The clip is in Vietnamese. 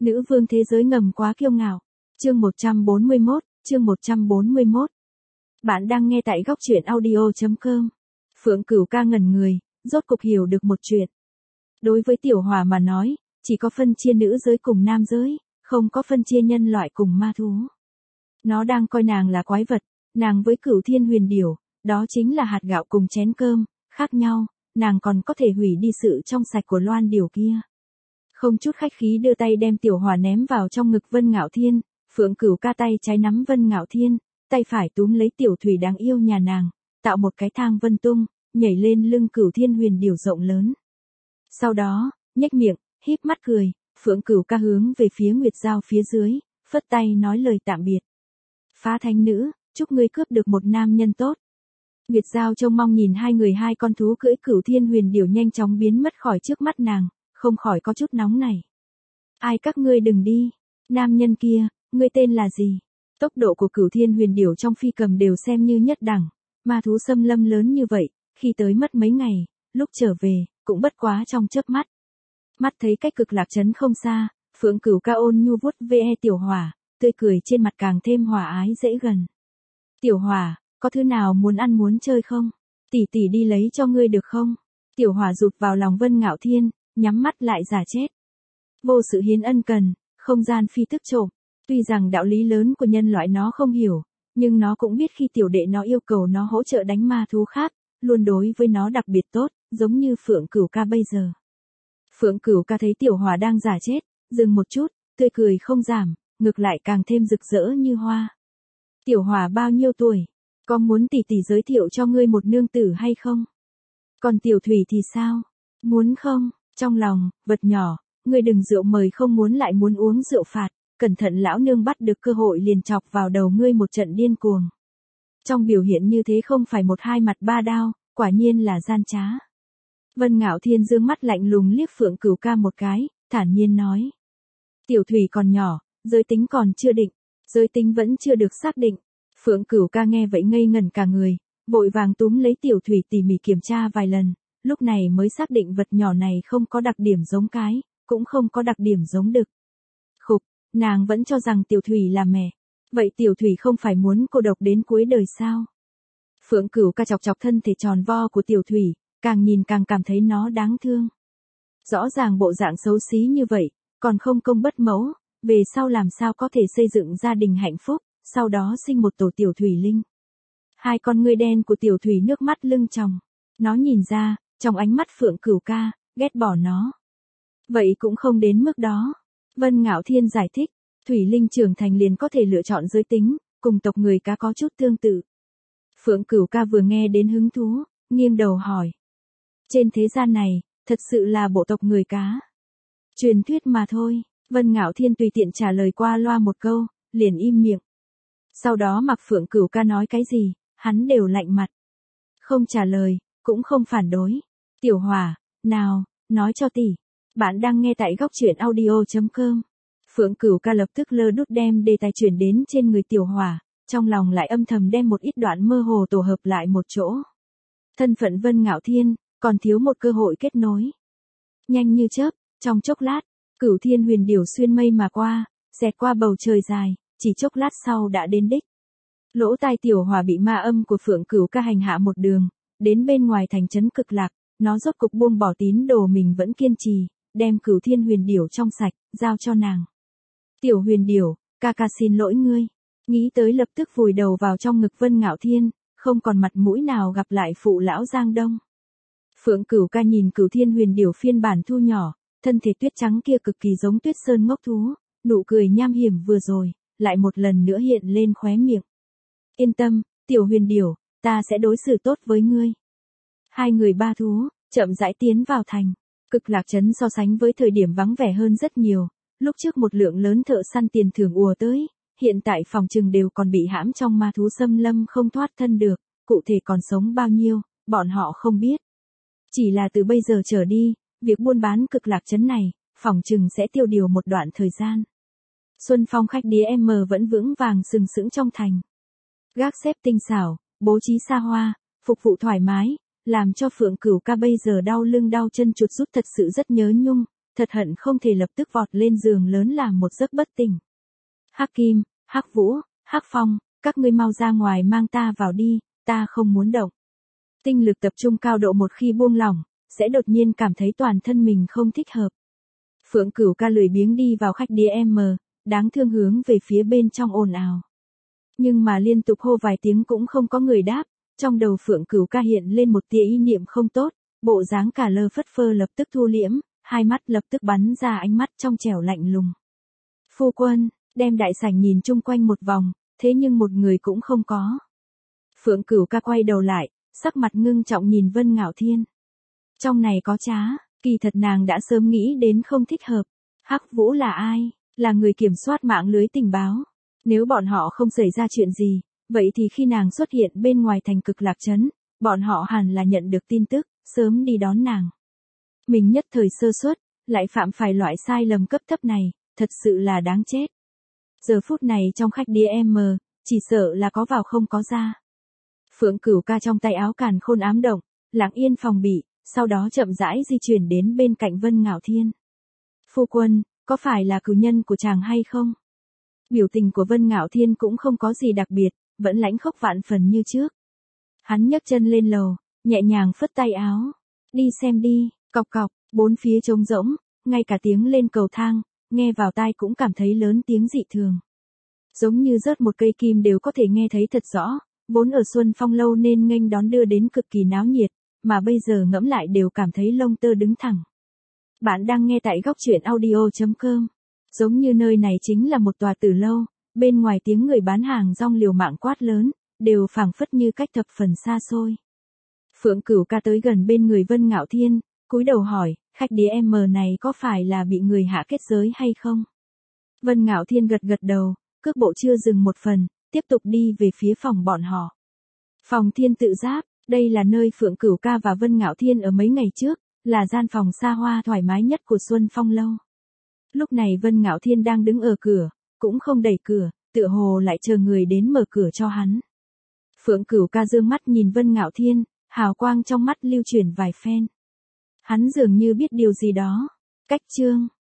Nữ vương thế giới ngầm quá kiêu ngạo. Chương 141, chương 141. Bạn đang nghe tại góc truyện audio.com. Phượng Cửu ca ngẩn người, rốt cục hiểu được một chuyện. Đối với Tiểu Hỏa mà nói, chỉ có phân chia nữ giới cùng nam giới, không có phân chia nhân loại cùng ma thú. Nó đang coi nàng là quái vật, nàng với Cửu Thiên Huyền Điểu, đó chính là hạt gạo cùng chén cơm, khác nhau, nàng còn có thể hủy đi sự trong sạch của Loan Điểu kia. Không chút khách khí đưa tay đem Tiểu Hỏa ném vào trong ngực Vân Ngạo Thiên, Phượng Cửu ca tay trái nắm Vân Ngạo Thiên, tay phải túm lấy Tiểu Thủy đáng yêu nhà nàng, tạo một cái thang vân tung, nhảy lên lưng Cửu Thiên Huyền Điểu rộng lớn. Sau đó, nhếch miệng, híp mắt cười, Phượng Cửu ca hướng về phía Nguyệt Giao phía dưới, phất tay nói lời tạm biệt. Phá thánh nữ, chúc ngươi cướp được một nam nhân tốt. Nguyệt Giao trông mong nhìn hai con thú cưỡi Cửu Thiên Huyền Điểu nhanh chóng biến mất khỏi trước mắt nàng, không khỏi có chút nóng này. Ai các ngươi đừng đi, nam nhân kia, ngươi tên là gì? Tốc độ của Cửu Thiên Huyền Điểu trong phi cầm đều xem như nhất đẳng, ma thú xâm lâm lớn như vậy, khi tới mất mấy ngày, lúc trở về, cũng bất quá trong chớp mắt. Mắt thấy cách Cực Lạc trấn không xa, Phượng Cửu ca ôn nhu vuốt ve Tiểu Hỏa, tươi cười trên mặt càng thêm hòa ái dễ gần. Tiểu Hỏa, có thứ nào muốn ăn muốn chơi không? Tỷ tỷ đi lấy cho ngươi được không? Tiểu Hỏa rụt vào lòng Vân Ngạo Thiên, nhắm mắt lại giả chết. Vô sự hiến ân cần, không gian phi tức trộm. Tuy rằng đạo lý lớn của nhân loại nó không hiểu, nhưng nó cũng biết khi tiểu đệ nó yêu cầu nó hỗ trợ đánh ma thú khác, luôn đối với nó đặc biệt tốt, giống như Phượng Cửu ca bây giờ. Phượng Cửu ca thấy Tiểu Hỏa đang giả chết, dừng một chút, tươi cười không giảm, ngược lại càng thêm rực rỡ như hoa. Tiểu Hỏa bao nhiêu tuổi? Có muốn tỷ tỷ giới thiệu cho ngươi một nương tử hay không? Còn Tiểu Thủy thì sao? Muốn không? Trong lòng, vật nhỏ, ngươi đừng rượu mời không muốn lại muốn uống rượu phạt, cẩn thận lão nương bắt được cơ hội liền chọc vào đầu ngươi một trận điên cuồng. Trong biểu hiện như thế không phải một hai mặt ba đao, quả nhiên là gian trá. Vân Ngạo Thiên dương mắt lạnh lùng liếc Phượng Cửu ca một cái, thản nhiên nói. Tiểu Thủy còn nhỏ, giới tính còn chưa định, giới tính vẫn chưa được xác định. Phượng Cửu ca nghe vậy ngây ngẩn cả người, vội vàng túm lấy Tiểu Thủy tỉ mỉ kiểm tra vài lần, lúc này mới xác định vật nhỏ này không có đặc điểm giống cái, cũng không có đặc điểm giống đực. Khục, nàng vẫn cho rằng Tiểu Thủy là mẹ. Vậy Tiểu Thủy không phải muốn cô độc đến cuối đời sao? Phượng Cửu ca chọc chọc thân thể tròn vo của Tiểu Thủy, càng nhìn càng cảm thấy nó đáng thương. Rõ ràng bộ dạng xấu xí như vậy, còn không công bất mẫu, về sau làm sao có thể xây dựng gia đình hạnh phúc, sau đó sinh một tổ Tiểu Thủy Linh. Hai con ngươi đen của Tiểu Thủy nước mắt lưng tròng, nó nhìn ra, trong ánh mắt Phượng Cửu ca, ghét bỏ nó. Vậy cũng không đến mức đó. Vân Ngạo Thiên giải thích, Thủy Linh trưởng thành liền có thể lựa chọn giới tính, cùng tộc người cá có chút tương tự. Phượng Cửu ca vừa nghe đến hứng thú, nghiêng đầu hỏi. Trên thế gian này, thật sự là bộ tộc người cá. Truyền thuyết mà thôi, Vân Ngạo Thiên tùy tiện trả lời qua loa một câu, liền im miệng. Sau đó mặc Phượng Cửu ca nói cái gì, hắn đều lạnh mặt. Không trả lời, cũng không phản đối. Tiểu Hỏa, nào, nói cho tỷ. Bạn đang nghe tại góc truyện audio.com. Phượng Cửu ca lập tức lơ đút đem đề tài chuyển đến trên người Tiểu Hỏa, trong lòng lại âm thầm đem một ít đoạn mơ hồ tổ hợp lại một chỗ. Thân phận Vân Ngạo Thiên, còn thiếu một cơ hội kết nối. Nhanh như chớp, trong chốc lát, Cửu Thiên Huyền Điểu xuyên mây mà qua, xẹt qua bầu trời dài, chỉ chốc lát sau đã đến đích. Lỗ tai Tiểu Hỏa bị ma âm của Phượng Cửu ca hành hạ một đường, đến bên ngoài thành trấn Cực Lạc, nó rốt cục buông bỏ tín đồ mình vẫn kiên trì, đem Cửu Thiên Huyền Điểu trong sạch, giao cho nàng. Tiểu Huyền Điểu, ca ca xin lỗi ngươi. Nghĩ tới lập tức vùi đầu vào trong ngực Vân Ngạo Thiên, không còn mặt mũi nào gặp lại phụ lão Giang Đông. Phượng Cửu ca nhìn Cửu Thiên Huyền Điểu phiên bản thu nhỏ, thân thể tuyết trắng kia cực kỳ giống Tuyết Sơn ngốc thú, nụ cười nham hiểm vừa rồi, lại một lần nữa hiện lên khóe miệng. Yên tâm, Tiểu Huyền Điểu, ta sẽ đối xử tốt với ngươi. Hai người ba thú, chậm rãi tiến vào thành. Cực Lạc trấn so sánh với thời điểm vắng vẻ hơn rất nhiều, lúc trước một lượng lớn thợ săn tiền thưởng ùa tới, hiện tại phòng trừng đều còn bị hãm trong ma thú xâm lâm không thoát thân được, cụ thể còn sống bao nhiêu, bọn họ không biết. Chỉ là từ bây giờ trở đi, việc buôn bán Cực Lạc trấn này, phòng trừng sẽ tiêu điều một đoạn thời gian. Xuân Phong khách đĩa M vẫn vững vàng sừng sững trong thành. Gác xếp tinh xảo, bố trí xa hoa, phục vụ thoải mái, làm cho Phượng Cửu ca bây giờ đau lưng đau chân chuột rút thật sự rất nhớ nhung, thật hận không thể lập tức vọt lên giường lớn làm một giấc bất tỉnh. Hắc Kim, Hắc Vũ, Hắc Phong, các ngươi mau ra ngoài mang ta vào đi, ta không muốn động. Tinh lực tập trung cao độ một khi buông lỏng, sẽ đột nhiên cảm thấy toàn thân mình không thích hợp. Phượng Cửu Ca lười biếng đi vào khách đĩa M, đáng thương hướng về phía bên trong ồn ào. Nhưng mà liên tục hô vài tiếng cũng không có người đáp, trong đầu Phượng Cửu Ca hiện lên một tia ý niệm không tốt, bộ dáng cả lơ phất phơ lập tức thu liễm, hai mắt lập tức bắn ra ánh mắt trong trẻo lạnh lùng. Phu quân, đem đại sảnh nhìn chung quanh một vòng, thế nhưng một người cũng không có. Phượng Cửu Ca quay đầu lại, sắc mặt ngưng trọng nhìn Vân Ngạo Thiên. Trong này có trá, kỳ thật nàng đã sớm nghĩ đến không thích hợp. Hắc Vũ là ai? Là người kiểm soát mạng lưới tình báo. Nếu bọn họ không xảy ra chuyện gì, vậy thì khi nàng xuất hiện bên ngoài thành Cực Lạc Trấn, bọn họ hẳn là nhận được tin tức, sớm đi đón nàng. Mình nhất thời sơ suất, lại phạm phải loại sai lầm cấp thấp này, thật sự là đáng chết. Giờ phút này trong khách đĩa M, chỉ sợ là có vào không có ra. Phượng Cửu Ca trong tay áo càn khôn ám động, lặng yên phòng bị, sau đó chậm rãi di chuyển đến bên cạnh Vân Ngạo Thiên. Phu quân, có phải là cửu nhân của chàng hay không? Biểu tình của Vân Ngạo Thiên cũng không có gì đặc biệt, vẫn lãnh khốc vạn phần như trước. Hắn nhấc chân lên lầu, nhẹ nhàng phất tay áo. Đi xem đi, cọc cọc, bốn phía trống rỗng, ngay cả tiếng lên cầu thang, nghe vào tai cũng cảm thấy lớn tiếng dị thường. Giống như rớt một cây kim đều có thể nghe thấy thật rõ, vốn ở Xuân Phong lâu nên nghênh đón đưa đến cực kỳ náo nhiệt, mà bây giờ ngẫm lại đều cảm thấy lông tơ đứng thẳng. Bạn đang nghe tại góc truyện audio.com. Giống như nơi này chính là một tòa tử lâu, bên ngoài tiếng người bán hàng rong liều mạng quát lớn, đều phảng phất như cách thập phần xa xôi. Phượng Cửu Ca tới gần bên người Vân Ngạo Thiên, cúi đầu hỏi, khách đĩa M này có phải là bị người hạ kết giới hay không? Vân Ngạo Thiên gật gật đầu, cước bộ chưa dừng một phần, tiếp tục đi về phía phòng bọn họ. Phòng Thiên Tự Giáp, đây là nơi Phượng Cửu Ca và Vân Ngạo Thiên ở mấy ngày trước, là gian phòng xa hoa thoải mái nhất của Xuân Phong lâu. Lúc này Vân Ngạo Thiên đang đứng ở cửa, cũng không đẩy cửa, tựa hồ lại chờ người đến mở cửa cho hắn. Phượng Cửu Ca dương mắt nhìn Vân Ngạo Thiên, hào quang trong mắt lưu chuyển vài phen. Hắn dường như biết điều gì đó. Cách chương